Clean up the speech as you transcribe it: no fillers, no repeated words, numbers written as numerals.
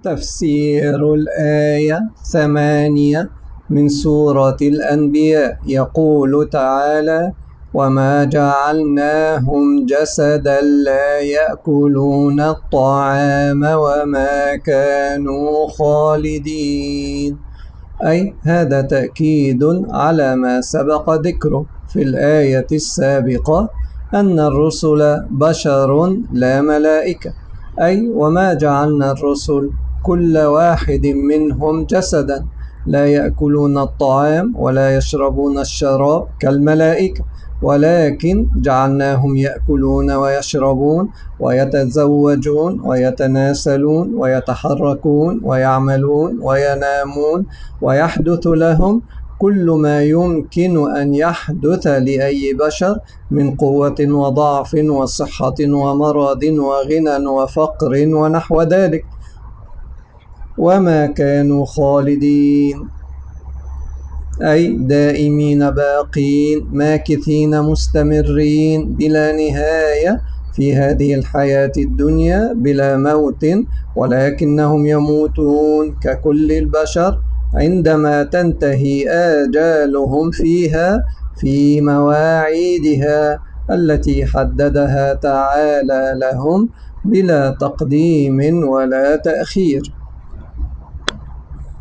تفسير الآية 8 من سورة الأنبياء. يقول تعالى: وما جعلناهم جسدا لا يأكلون الطعام وما كانوا خالدين. أي هذا تأكيد على ما سبق ذكره في الآية السابقة أن الرسل بشر لا ملائكة، أي وما جعلنا الرسل كل واحد منهم جسدا لا يأكلون الطعام ولا يشربون الشراب كالملائكة، ولكن جعلناهم يأكلون ويشربون ويتزوجون ويتناسلون ويتحركون ويعملون وينامون، ويحدث لهم كل ما يمكن أن يحدث لأي بشر من قوة وضعف وصحة ومرض وغنى وفقر ونحو ذلك. وما كانوا خالدين أي دائمين باقين ماكثين مستمرين بلا نهاية في هذه الحياة الدنيا بلا موت، ولكنهم يموتون ككل البشر عندما تنتهي آجالهم فيها في مواعيدها التي حددها تعالى لهم بلا تقديم ولا تأخير.